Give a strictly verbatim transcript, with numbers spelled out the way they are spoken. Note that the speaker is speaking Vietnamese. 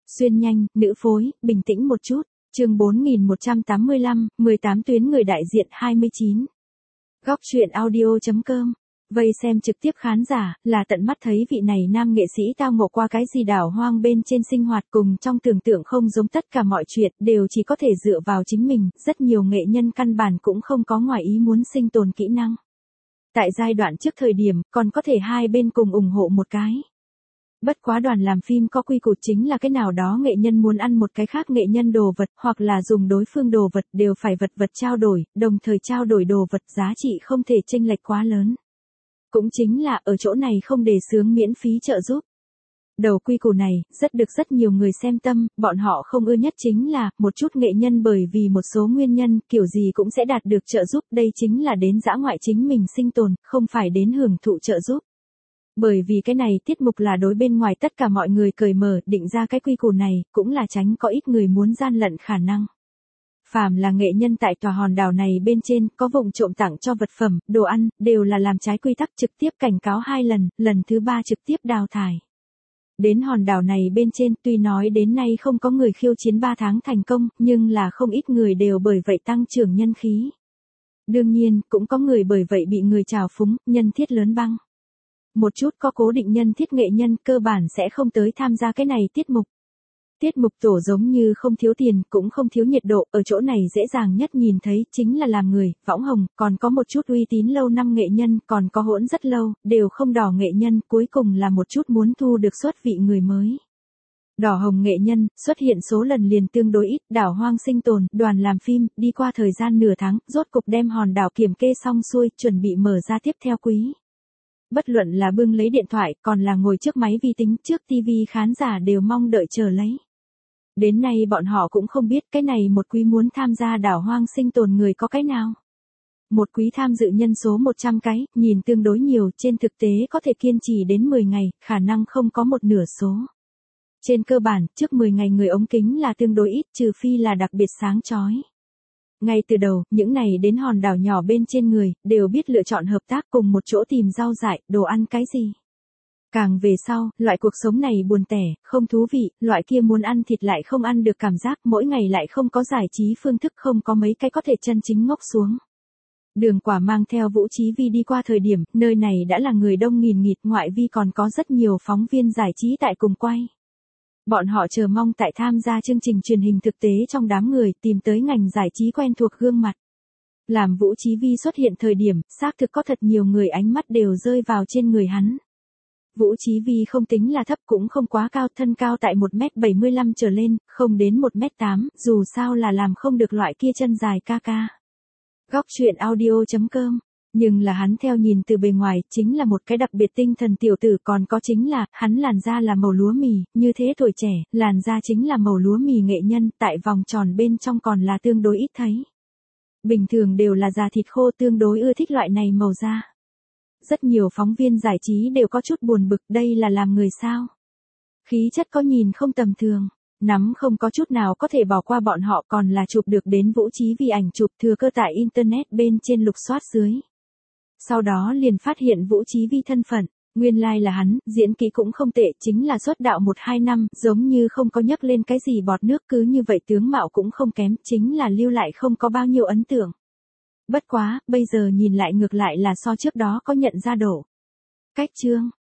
Xuyên nhanh, nữ phối, bình tĩnh một chút. Chương bốn nghìn một trăm tám mươi lăm, mười tám tuyến người đại diện hai mươi chín. Góc truyện audio chấm com. Vây xem trực tiếp khán giả, là tận mắt thấy vị này nam nghệ sĩ tao ngộ qua cái gì đảo hoang bên trên sinh hoạt cùng trong tưởng tượng không giống, tất cả mọi chuyện đều chỉ có thể dựa vào chính mình, rất nhiều nghệ nhân căn bản cũng không có ngoài ý muốn sinh tồn kỹ năng. Tại giai đoạn trước thời điểm, còn có thể hai bên cùng ủng hộ một cái. Bất quá đoàn làm phim có quy củ, chính là cái nào đó nghệ nhân muốn ăn một cái khác nghệ nhân đồ vật, hoặc là dùng đối phương đồ vật đều phải vật vật trao đổi, đồng thời trao đổi đồ vật giá trị không thể chênh lệch quá lớn. Cũng chính là ở chỗ này không đề xướng miễn phí trợ giúp. Đầu quy củ này, rất được rất nhiều người xem tâm, bọn họ không ưa nhất chính là, một chút nghệ nhân bởi vì một số nguyên nhân, kiểu gì cũng sẽ đạt được trợ giúp, đây chính là đến dã ngoại chính mình sinh tồn, không phải đến hưởng thụ trợ giúp. Bởi vì cái này tiết mục là đối bên ngoài tất cả mọi người cởi mở, định ra cái quy củ này, cũng là tránh có ít người muốn gian lận khả năng. Phàm là nghệ nhân tại tòa hòn đảo này bên trên, có vụng trộm tặng cho vật phẩm, đồ ăn, đều là làm trái quy tắc, trực tiếp cảnh cáo hai lần, lần thứ ba trực tiếp đào thải. Đến hòn đảo này bên trên, tuy nói đến nay không có người khiêu chiến ba tháng thành công, nhưng là không ít người đều bởi vậy tăng trưởng nhân khí. Đương nhiên, cũng có người bởi vậy bị người trào phúng, nhân thiết lớn băng. Một chút có cố định nhân thiết nghệ nhân cơ bản sẽ không tới tham gia cái này tiết mục. Tiết mục tổ giống như không thiếu tiền, cũng không thiếu nhiệt độ, ở chỗ này dễ dàng nhất nhìn thấy chính là làm người, võng hồng, còn có một chút uy tín lâu năm nghệ nhân, còn có hỗn rất lâu, đều không đỏ nghệ nhân, cuối cùng là một chút muốn thu được xuất vị người mới. Đỏ hồng nghệ nhân, xuất hiện số lần liền tương đối ít, đảo hoang sinh tồn, đoàn làm phim, đi qua thời gian nửa tháng, rốt cục đem hòn đảo kiểm kê xong xuôi, chuẩn bị mở ra tiếp theo quý. Bất luận là bưng lấy điện thoại, còn là ngồi trước máy vi tính, trước tivi, khán giả đều mong đợi chờ lấy. Đến nay bọn họ cũng không biết cái này một quý muốn tham gia đảo hoang sinh tồn người có cái nào. Một quý tham dự nhân số một trăm cái, nhìn tương đối nhiều, trên thực tế có thể kiên trì đến mười ngày, khả năng không có một nửa số. Trên cơ bản, trước mười ngày người ống kính là tương đối ít, trừ phi là đặc biệt sáng chói. Ngay từ đầu, những này đến hòn đảo nhỏ bên trên người, đều biết lựa chọn hợp tác cùng một chỗ tìm rau dại, đồ ăn cái gì. Càng về sau, loại cuộc sống này buồn tẻ, không thú vị, loại kia muốn ăn thịt lại không ăn được cảm giác, mỗi ngày lại không có giải trí phương thức, không có mấy cái có thể chân chính ngốc xuống. Đường Quả mang theo Vũ Chí Vi đi qua thời điểm, nơi này đã là người đông nghìn nghịt, ngoại vi còn có rất nhiều phóng viên giải trí tại cùng quay. Bọn họ chờ mong tại tham gia chương trình truyền hình thực tế trong đám người, tìm tới ngành giải trí quen thuộc gương mặt. Làm Vũ Chí Vi xuất hiện thời điểm, xác thực có thật nhiều người ánh mắt đều rơi vào trên người hắn. Vũ Chí Vi không tính là thấp cũng không quá cao, thân cao tại một mét bảy mươi lăm trở lên, không đến một mét tám, dù sao là làm không được loại kia chân dài ca ca. Góc truyện audio chấm com. Nhưng là hắn theo nhìn từ bề ngoài, chính là một cái đặc biệt tinh thần tiểu tử, còn có chính là, hắn làn da là màu lúa mì, như thế tuổi trẻ, làn da chính là màu lúa mì nghệ nhân, tại vòng tròn bên trong còn là tương đối ít thấy. Bình thường đều là da thịt khô, tương đối ưa thích loại này màu da. Rất nhiều phóng viên giải trí đều có chút buồn bực, đây là làm người sao? Khí chất có nhìn không tầm thường, nắm không có chút nào có thể bỏ qua bọn họ, còn là chụp được đến Vũ Chí Vi ảnh chụp thừa cơ tại internet bên trên lục soát dưới. Sau đó liền phát hiện Vũ Chí Vi thân phận, nguyên lai like là hắn, diễn kỹ cũng không tệ, chính là xuất đạo một hai năm, giống như không có nhấc lên cái gì bọt nước, cứ như vậy tướng mạo cũng không kém, chính là lưu lại không có bao nhiêu ấn tượng. Bất quá, bây giờ nhìn lại ngược lại là so trước đó có nhận ra độ. Cách chương,